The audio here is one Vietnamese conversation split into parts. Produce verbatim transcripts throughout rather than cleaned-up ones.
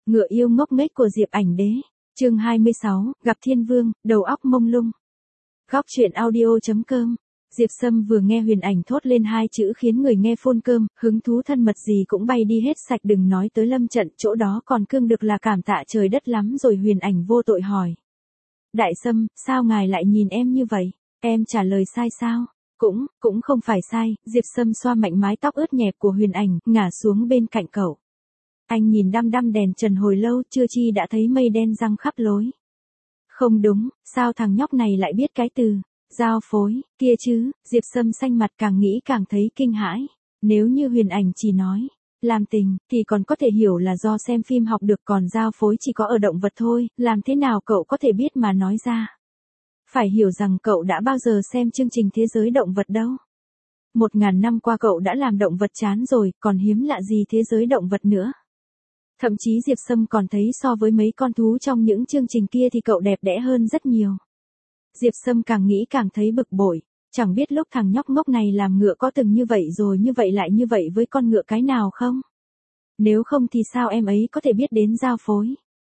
Ngựa yêu ngốc nghếch của Diệp Ảnh Đế. Chương hai mươi sáu, gặp Thiên Vương, đầu óc mông lung. Góc truyện audio.com. Diệp Sâm vừa nghe Huyền Ảnh thốt lên hai chữ khiến người nghe phun cơm, hứng thú thân mật gì cũng bay đi hết sạch, đừng nói tới lâm trận, chỗ đó còn cương được là cảm tạ trời đất lắm rồi. Huyền Ảnh vô tội hỏi: Đại Sâm, sao ngài lại nhìn em như vậy? Em trả lời sai sao? Cũng, cũng không phải sai. Diệp Sâm xoa mạnh mái tóc ướt nhẹp của Huyền Ảnh, ngả xuống bên cạnh cậu. Anh nhìn đăm đăm đèn trần hồi lâu, chưa chi đã thấy mây đen giăng khắp lối. Không đúng, sao thằng nhóc này lại biết cái từ giao phối kia chứ? Diệp Sâm xanh mặt, càng nghĩ càng thấy kinh hãi. Nếu như Huyền Ảnh chỉ nói làm tình thì còn có thể hiểu là do xem phim học được, còn giao phối chỉ có ở động vật thôi, làm thế nào cậu có thể biết mà nói ra? Phải hiểu rằng cậu đã bao giờ xem chương trình Thế giới động vật đâu. Một ngàn năm qua cậu đã làm động vật chán rồi, còn hiếm lạ gì thế giới động vật nữa. Thậm chí Diệp Sâm còn thấy so với mấy con thú trong những chương trình kia thì cậu đẹp đẽ hơn rất nhiều. Diệp Sâm càng nghĩ càng thấy bực bội, chẳng biết lúc thằng nhóc ngốc này làm ngựa có từng như vậy rồi như vậy lại như vậy với con ngựa cái nào không? Nếu không thì sao em ấy có thể biết đến giao phối?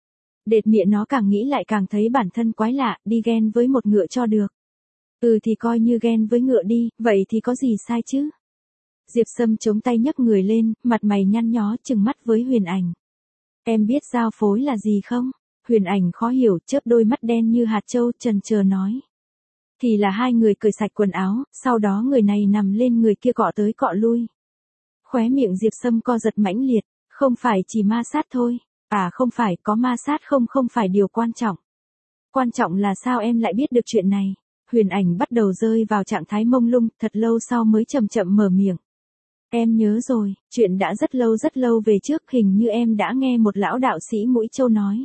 Đệt miệng nó càng nghĩ lại càng thấy bản thân quái lạ, đi ghen với một ngựa cho được. Ừ thì coi như ghen với ngựa đi, vậy thì có gì sai chứ? Diệp Sâm chống tay nhấc người lên, mặt mày nhăn nhó trừng mắt với Huyền Ảnh. Em biết giao phối là gì không? Huyền Ảnh khó hiểu, chớp đôi mắt đen như hạt châu, chần chờ nói. Thì là hai người cởi sạch quần áo, sau đó người này nằm lên người kia cọ tới cọ lui. Khóe miệng Diệp Sâm co giật mãnh liệt, không phải chỉ ma sát thôi. À không phải, có ma sát không không phải điều quan trọng. Quan trọng là sao em lại biết được chuyện này? Huyền Ảnh bắt đầu rơi vào trạng thái mông lung, thật lâu sau mới chậm chậm mở miệng. Em nhớ rồi, chuyện đã rất lâu rất lâu về trước, hình như em đã nghe một lão đạo sĩ mũi trâu nói.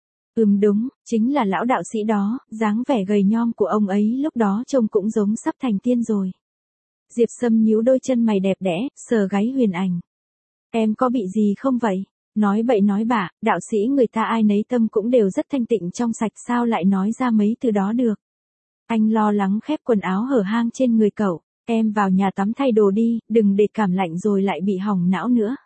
Ừm đúng, chính là lão đạo sĩ đó, dáng vẻ gầy nhom của ông ấy lúc đó trông cũng giống sắp thành tiên rồi. Diệp Sâm nhíu đôi chân mày đẹp đẽ, sờ gáy Huyền Ảnh. Em có bị gì không vậy? Nói bậy nói bạ, đạo sĩ người ta ai nấy tâm cũng đều rất thanh tịnh trong sạch, sao lại nói ra mấy từ đó được? Anh lo lắng khép quần áo hở hang trên người cậu. Em vào nhà tắm thay đồ đi, đừng để cảm lạnh rồi lại bị hỏng não nữa.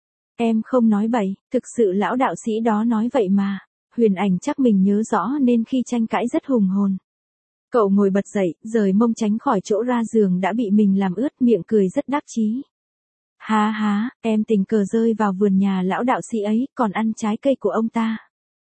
Em không nói bậy, thực sự lão đạo sĩ đó nói vậy mà. Huyền Ảnh chắc mình nhớ rõ nên khi tranh cãi rất hùng hồn. Cậu ngồi bật dậy, rời mông tránh khỏi chỗ ra giường đã bị mình làm ướt, miệng cười rất đắc chí. Há há, em tình cờ rơi vào vườn nhà lão đạo sĩ ấy, còn ăn trái cây của ông ta.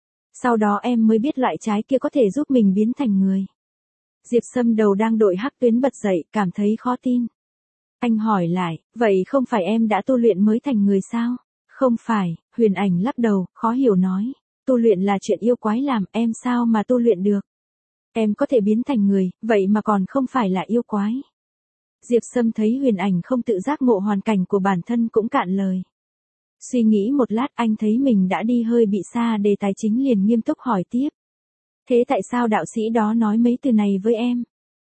Sau đó em mới biết loại trái kia có thể giúp mình biến thành người. Diệp Sâm đầu đang đội hắc tuyến bật dậy, cảm thấy khó tin. Anh hỏi lại, vậy không phải em đã tu luyện mới thành người sao? Không phải, Huyền Ảnh lắc đầu, khó hiểu nói. Tu luyện là chuyện yêu quái làm, em sao mà tu luyện được? Em có thể biến thành người, vậy mà còn không phải là yêu quái. Diệp Sâm thấy Huyền Ảnh không tự giác ngộ hoàn cảnh của bản thân cũng cạn lời. Suy nghĩ một lát, anh thấy mình đã đi hơi bị xa đề tài chính, liền nghiêm túc hỏi tiếp. Thế tại sao đạo sĩ đó nói mấy từ này với em?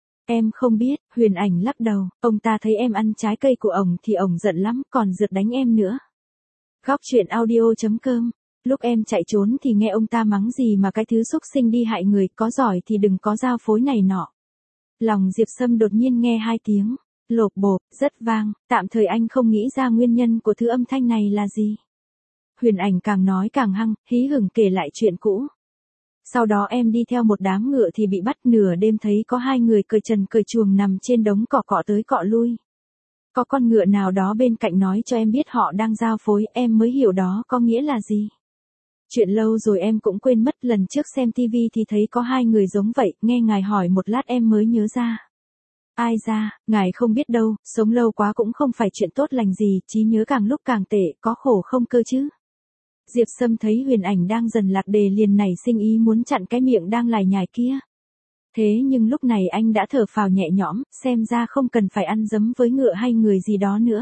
Em không biết, Huyền Ảnh lắc đầu, ông ta thấy em ăn trái cây của ổng thì ổng giận lắm, còn rượt đánh em nữa. Góc truyện audio.com. Lúc em chạy trốn thì nghe ông ta mắng gì mà cái thứ xúc sinh đi hại người, có giỏi thì đừng có giao phối này nọ. Lòng Diệp Sâm đột nhiên nghe hai tiếng lộp bộp, rất vang, tạm thời anh không nghĩ ra nguyên nhân của thứ âm thanh này là gì. Huyền Ảnh càng nói càng hăng, hí hửng kể lại chuyện cũ. Sau đó em đi theo một đám ngựa thì bị bắt, nửa đêm thấy có hai người cởi trần cởi chuồng nằm trên đống cỏ cọ tới cọ lui. Có con ngựa nào đó bên cạnh nói cho em biết họ đang giao phối, em mới hiểu đó có nghĩa là gì. Chuyện lâu rồi em cũng quên mất, lần trước xem tivi thì thấy có hai người giống vậy, nghe ngài hỏi một lát em mới nhớ ra. Ai ra, ngài không biết đâu, sống lâu quá cũng không phải chuyện tốt lành gì, trí nhớ càng lúc càng tệ, có khổ không cơ chứ. Diệp Sâm thấy Huyền Ảnh đang dần lạc đề liền nảy sinh ý muốn chặn cái miệng đang lải nhải kia. Thế nhưng lúc này anh đã thở phào nhẹ nhõm, xem ra không cần phải ăn dấm với ngựa hay người gì đó nữa.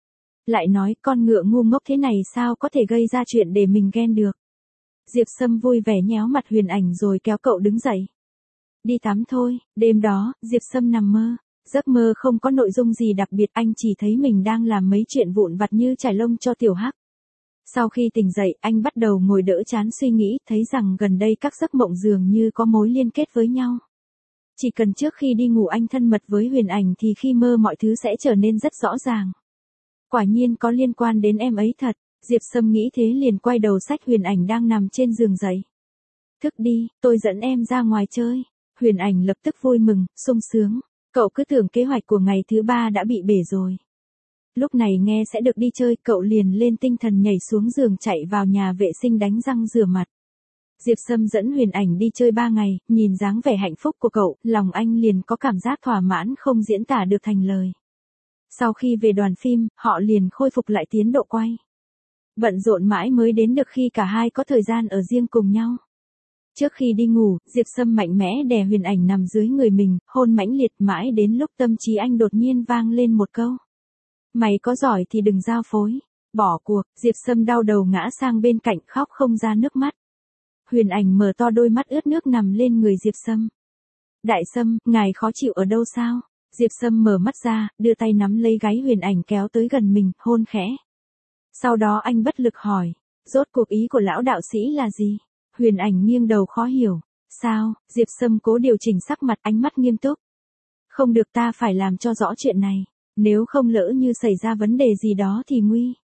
Lại nói, con ngựa ngu ngốc thế này sao có thể gây ra chuyện để mình ghen được. Diệp Sâm vui vẻ nhéo mặt Huyền Ảnh rồi kéo cậu đứng dậy. Đi tắm thôi. Đêm đó, Diệp Sâm nằm mơ. Giấc mơ không có nội dung gì đặc biệt, anh chỉ thấy mình đang làm mấy chuyện vụn vặt như trải lông cho Tiểu Hắc. Sau khi tỉnh dậy, anh bắt đầu ngồi đỡ chán suy nghĩ, thấy rằng gần đây các giấc mộng dường như có mối liên kết với nhau. Chỉ cần trước khi đi ngủ anh thân mật với Huyền Ảnh thì khi mơ mọi thứ sẽ trở nên rất rõ ràng. Quả nhiên có liên quan đến em ấy thật. Diệp Sâm nghĩ thế liền quay đầu xách Huyền Ảnh đang nằm trên giường dậy. Thức đi, tôi dẫn em ra ngoài chơi. Huyền Ảnh lập tức vui mừng, sung sướng. Cậu cứ tưởng kế hoạch của ngày thứ ba đã bị bể rồi. Lúc này nghe sẽ được đi chơi, cậu liền lên tinh thần nhảy xuống giường chạy vào nhà vệ sinh đánh răng rửa mặt. Diệp Sâm dẫn Huyền Ảnh đi chơi ba ngày, nhìn dáng vẻ hạnh phúc của cậu, lòng anh liền có cảm giác thỏa mãn không diễn tả được thành lời. Sau khi về đoàn phim, họ liền khôi phục lại tiến độ quay. Bận rộn mãi mới đến được khi cả hai có thời gian ở riêng cùng nhau. Trước khi đi ngủ, Diệp Sâm mạnh mẽ đè Huyền Ảnh nằm dưới người mình, hôn mãnh liệt mãi đến lúc tâm trí anh đột nhiên vang lên một câu. Mày có giỏi thì đừng giao phối. Bỏ cuộc, Diệp Sâm đau đầu ngã sang bên cạnh khóc không ra nước mắt. Huyền Ảnh mở to đôi mắt ướt nước nằm lên người Diệp Sâm. Đại Sâm, ngài khó chịu ở đâu sao? Diệp Sâm mở mắt ra, đưa tay nắm lấy gáy Huyền Ảnh kéo tới gần mình, hôn khẽ. Sau đó anh bất lực hỏi, rốt cuộc ý của lão đạo sĩ là gì? Huyền Ảnh nghiêng đầu khó hiểu. Sao? Diệp Sâm cố điều chỉnh sắc mặt, ánh mắt nghiêm túc. Không được, ta phải làm cho rõ chuyện này. Nếu không lỡ như xảy ra vấn đề gì đó thì nguy.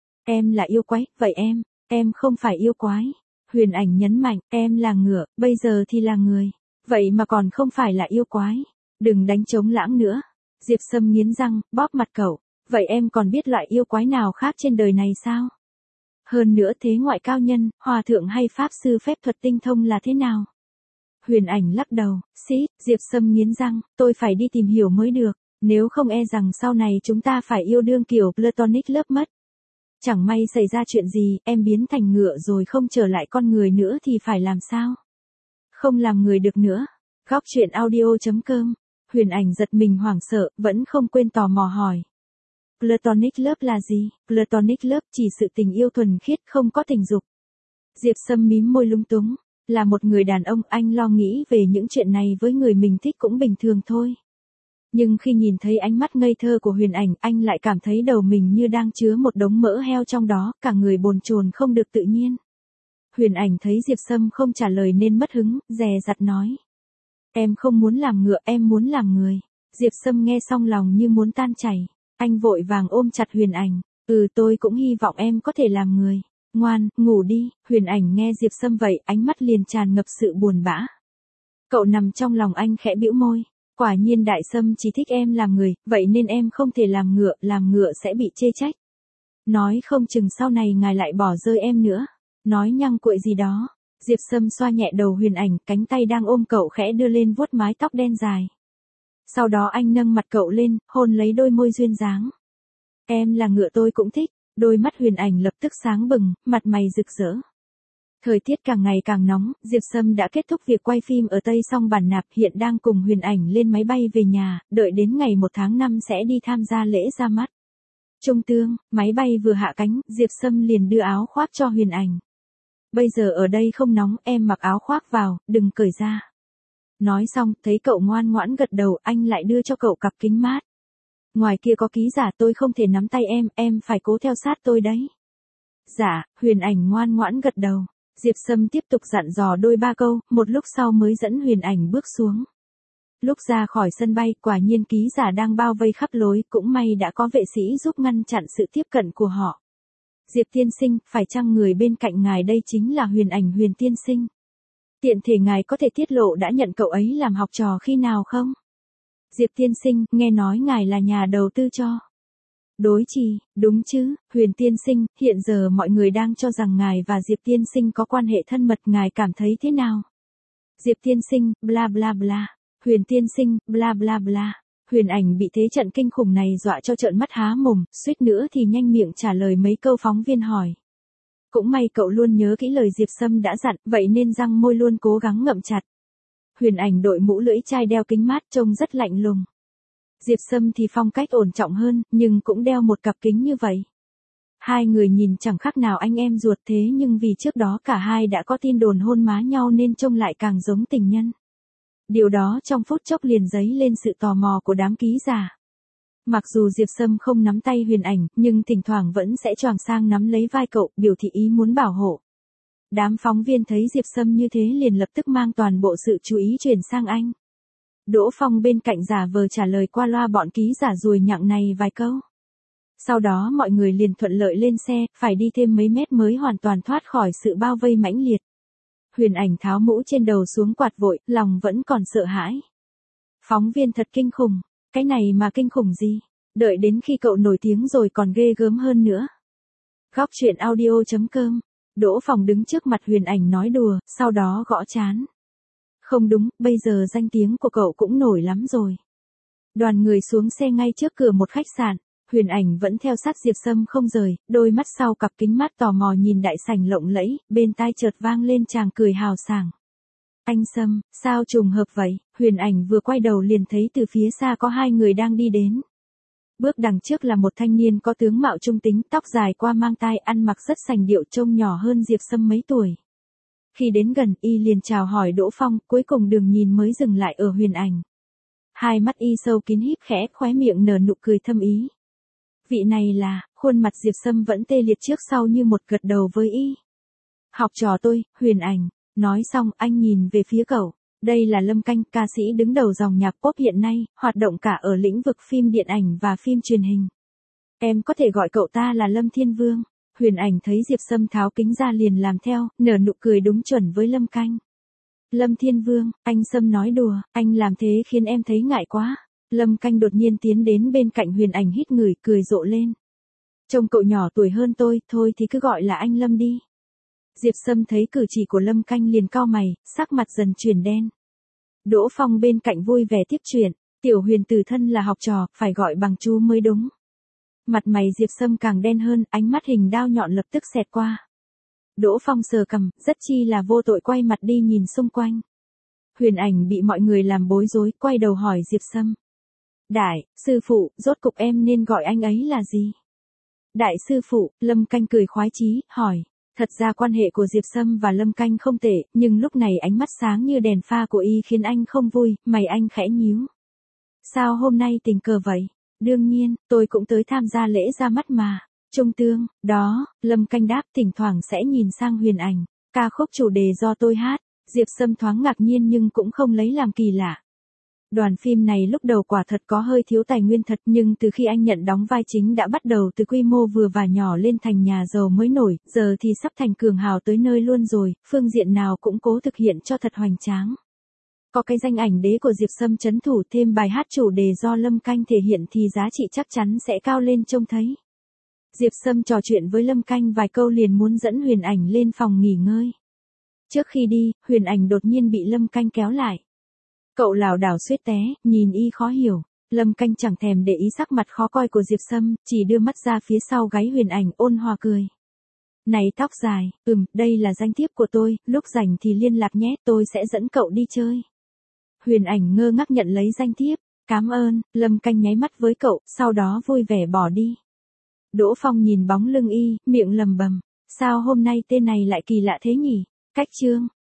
Em là yêu quái, vậy em, em không phải yêu quái. Huyền Ảnh nhấn mạnh, em là ngựa, bây giờ thì là người. Vậy mà còn không phải là yêu quái. Đừng đánh trống lãng nữa. Diệp Sâm nghiến răng, bóp mặt cậu. Vậy em còn biết loại yêu quái nào khác trên đời này sao? Hơn nữa thế ngoại cao nhân, hòa thượng hay pháp sư phép thuật tinh thông là thế nào? Huyền Ảnh lắc đầu, xí, Diệp Sâm nghiến răng, tôi phải đi tìm hiểu mới được. Nếu không e rằng sau này chúng ta phải yêu đương kiểu Platonic lớp mất. Chẳng may xảy ra chuyện gì, em biến thành ngựa rồi không trở lại con người nữa thì phải làm sao? Không làm người được nữa. Góc truyện audio chấm com. Huyền Ảnh giật mình hoảng sợ, vẫn không quên tò mò hỏi. Platonic love là gì? Platonic love chỉ sự tình yêu thuần khiết không có tình dục. Diệp Sâm mím môi lung túng. Là một người đàn ông, anh lo nghĩ về những chuyện này với người mình thích cũng bình thường thôi. Nhưng khi nhìn thấy ánh mắt ngây thơ của Huyền Ảnh, anh lại cảm thấy đầu mình như đang chứa một đống mỡ heo trong đó, cả người bồn chồn không được tự nhiên. Huyền Ảnh thấy Diệp Sâm không trả lời nên mất hứng, dè dặt nói. Em không muốn làm ngựa, em muốn làm người. Diệp Sâm nghe xong lòng như muốn tan chảy. Anh vội vàng ôm chặt Huyền Ảnh. Ừ, tôi cũng hy vọng em có thể làm người. Ngoan, ngủ đi. Huyền Ảnh nghe Diệp Sâm vậy, ánh mắt liền tràn ngập sự buồn bã. Cậu nằm trong lòng anh khẽ bĩu môi. Quả nhiên Đại Sâm chỉ thích em làm người, vậy nên em không thể làm ngựa, làm ngựa sẽ bị chê trách. Nói không chừng sau này ngài lại bỏ rơi em nữa. Nói nhăng cuội gì đó. Diệp Sâm xoa nhẹ đầu Huyền Ảnh, cánh tay đang ôm cậu khẽ đưa lên vuốt mái tóc đen dài. Sau đó anh nâng mặt cậu lên, hôn lấy đôi môi duyên dáng. Em là ngựa tôi cũng thích. Đôi mắt Huyền Ảnh lập tức sáng bừng, mặt mày rực rỡ. Thời tiết càng ngày càng nóng, Diệp Sâm đã kết thúc việc quay phim ở Tây Song Bản Nạp, hiện đang cùng Huyền Ảnh lên máy bay về nhà, đợi đến ngày một tháng năm sẽ đi tham gia lễ ra mắt. Trung tương, máy bay vừa hạ cánh, Diệp Sâm liền đưa áo khoác cho Huyền Ảnh. Bây giờ ở đây không nóng, em mặc áo khoác vào, đừng cởi ra. Nói xong, thấy cậu ngoan ngoãn gật đầu, anh lại đưa cho cậu cặp kính mát. Ngoài kia có ký giả, tôi không thể nắm tay em, em phải cố theo sát tôi đấy. Dạ, Huyền Ảnh ngoan ngoãn gật đầu. Diệp Sâm tiếp tục dặn dò đôi ba câu, một lúc sau mới dẫn Huyền Ảnh bước xuống. Lúc ra khỏi sân bay, quả nhiên ký giả đang bao vây khắp lối, cũng may đã có vệ sĩ giúp ngăn chặn sự tiếp cận của họ. Diệp tiên sinh, phải chăng người bên cạnh ngài đây chính là Huyền Ảnh Huyền tiên sinh? Tiện thể ngài có thể tiết lộ đã nhận cậu ấy làm học trò khi nào không? Diệp tiên sinh, nghe nói ngài là nhà đầu tư cho. Đối trì, đúng chứ, Huyền tiên sinh, hiện giờ mọi người đang cho rằng ngài và Diệp tiên sinh có quan hệ thân mật, ngài cảm thấy thế nào? Diệp tiên sinh, bla bla bla. Huyền tiên sinh, bla bla bla. Huyền Ảnh bị thế trận kinh khủng này dọa cho trợn mắt há mồm, suýt nữa thì nhanh miệng trả lời mấy câu phóng viên hỏi. Cũng may cậu luôn nhớ kỹ lời Diệp Sâm đã dặn, vậy nên răng môi luôn cố gắng ngậm chặt. Huyền Ảnh đội mũ lưỡi chai đeo kính mát trông rất lạnh lùng. Diệp Sâm thì phong cách ổn trọng hơn, nhưng cũng đeo một cặp kính như vậy. Hai người nhìn chẳng khác nào anh em ruột, thế nhưng vì trước đó cả hai đã có tin đồn hôn má nhau nên trông lại càng giống tình nhân. Điều đó trong phút chốc liền dấy lên sự tò mò của đám ký giả. Mặc dù Diệp Sâm không nắm tay Huyền Ảnh, nhưng thỉnh thoảng vẫn sẽ choàng sang nắm lấy vai cậu, biểu thị ý muốn bảo hộ. Đám phóng viên thấy Diệp Sâm như thế liền lập tức mang toàn bộ sự chú ý chuyển sang anh. Đỗ Phong bên cạnh giả vờ trả lời qua loa bọn ký giả ruồi nhặng này vài câu. Sau đó mọi người liền thuận lợi lên xe, phải đi thêm mấy mét mới hoàn toàn thoát khỏi sự bao vây mãnh liệt. Huyền Ảnh tháo mũ trên đầu xuống quạt vội, lòng vẫn còn sợ hãi. Phóng viên thật kinh khủng, cái này mà kinh khủng gì? Đợi đến khi cậu nổi tiếng rồi còn ghê gớm hơn nữa. Góc truyện audio chấm com. Đỗ Phòng đứng trước mặt Huyền Ảnh nói đùa, sau đó gõ trán. Không đúng, bây giờ danh tiếng của cậu cũng nổi lắm rồi. Đoàn người xuống xe ngay trước cửa một khách sạn, Huyền Ảnh vẫn theo sát Diệp Sâm không rời, đôi mắt sau cặp kính mát tò mò nhìn đại sảnh lộng lẫy, bên tai chợt vang lên chàng cười hào sảng. Anh Sâm, sao trùng hợp vậy? Huyền Ảnh vừa quay đầu liền thấy từ phía xa có hai người đang đi đến. Bước đằng trước là một thanh niên có tướng mạo trung tính, tóc dài qua mang tai, ăn mặc rất sành điệu, trông nhỏ hơn Diệp Sâm mấy tuổi. Khi đến gần, y liền chào hỏi Đỗ Phong, cuối cùng đường nhìn mới dừng lại ở Huyền Ảnh. Hai mắt y sâu kín híp khẽ, khóe miệng nở nụ cười thâm ý. Vị này là, khuôn mặt Diệp Sâm vẫn tê liệt trước sau như một, gật đầu với y. Học trò tôi, Huyền Ảnh. Nói xong, anh nhìn về phía cậu. Đây là Lâm Canh, ca sĩ đứng đầu dòng nhạc pop hiện nay, hoạt động cả ở lĩnh vực phim điện ảnh và phim truyền hình. Em có thể gọi cậu ta là Lâm Thiên Vương. Huyền Ảnh thấy Diệp Sâm tháo kính ra liền làm theo, nở nụ cười đúng chuẩn với Lâm Canh. Lâm Thiên Vương, anh Sâm nói đùa, anh làm thế khiến em thấy ngại quá. Lâm Canh đột nhiên tiến đến bên cạnh Huyền Ảnh hít ngửi, cười rộ lên. Trông cậu nhỏ tuổi hơn tôi, thôi thì cứ gọi là anh Lâm đi. Diệp Sâm thấy cử chỉ của Lâm Canh liền cau mày, sắc mặt dần chuyển đen. Đỗ Phong bên cạnh vui vẻ tiếp chuyện, Tiểu Huyền từ thân là học trò, phải gọi bằng chú mới đúng. Mặt mày Diệp Sâm càng đen hơn, ánh mắt hình đao nhọn lập tức xẹt qua. Đỗ Phong sờ cằm, rất chi là vô tội quay mặt đi nhìn xung quanh. Huyền Ảnh bị mọi người làm bối rối, quay đầu hỏi Diệp Sâm. Đại, sư phụ, rốt cục em nên gọi anh ấy là gì? Đại sư phụ, Lâm Canh cười khoái chí, hỏi. Thật ra quan hệ của Diệp Sâm và Lâm Canh không tệ, nhưng lúc này ánh mắt sáng như đèn pha của y khiến anh không vui, mày anh khẽ nhíu. Sao hôm nay tình cờ vậy? Đương nhiên, tôi cũng tới tham gia lễ ra mắt mà. Trung tương, đó, Lâm Canh đáp, thỉnh thoảng sẽ nhìn sang Huyền Ảnh. Ca khúc chủ đề do tôi hát. Diệp Sâm thoáng ngạc nhiên nhưng cũng không lấy làm kỳ lạ. Đoàn phim này lúc đầu quả thật có hơi thiếu tài nguyên thật, nhưng từ khi anh nhận đóng vai chính đã bắt đầu từ quy mô vừa và nhỏ lên thành nhà giàu mới nổi, giờ thì sắp thành cường hào tới nơi luôn rồi, phương diện nào cũng cố thực hiện cho thật hoành tráng. Có cái danh ảnh đế của Diệp Sâm trấn thủ, thêm bài hát chủ đề do Lâm Canh thể hiện thì giá trị chắc chắn sẽ cao lên trông thấy. Diệp Sâm trò chuyện với Lâm Canh vài câu liền muốn dẫn Huyền Ảnh lên phòng nghỉ ngơi. Trước khi đi, Huyền Ảnh đột nhiên bị Lâm Canh kéo lại. Cậu lảo đảo suýt té, nhìn y khó hiểu. Lâm Canh chẳng thèm để ý sắc mặt khó coi của Diệp Sâm, chỉ đưa mắt ra phía sau gáy Huyền Ảnh, ôn hòa cười. Này tóc dài, ừm, đây là danh thiếp của tôi, lúc rảnh thì liên lạc nhé, tôi sẽ dẫn cậu đi chơi. Huyền Ảnh ngơ ngác nhận lấy danh thiếp. Cảm ơn, Lâm Canh nháy mắt với cậu, sau đó vui vẻ bỏ đi. Đỗ Phong nhìn bóng lưng y, miệng lầm bầm. Sao hôm nay tên này lại kỳ lạ thế nhỉ? Cách chương.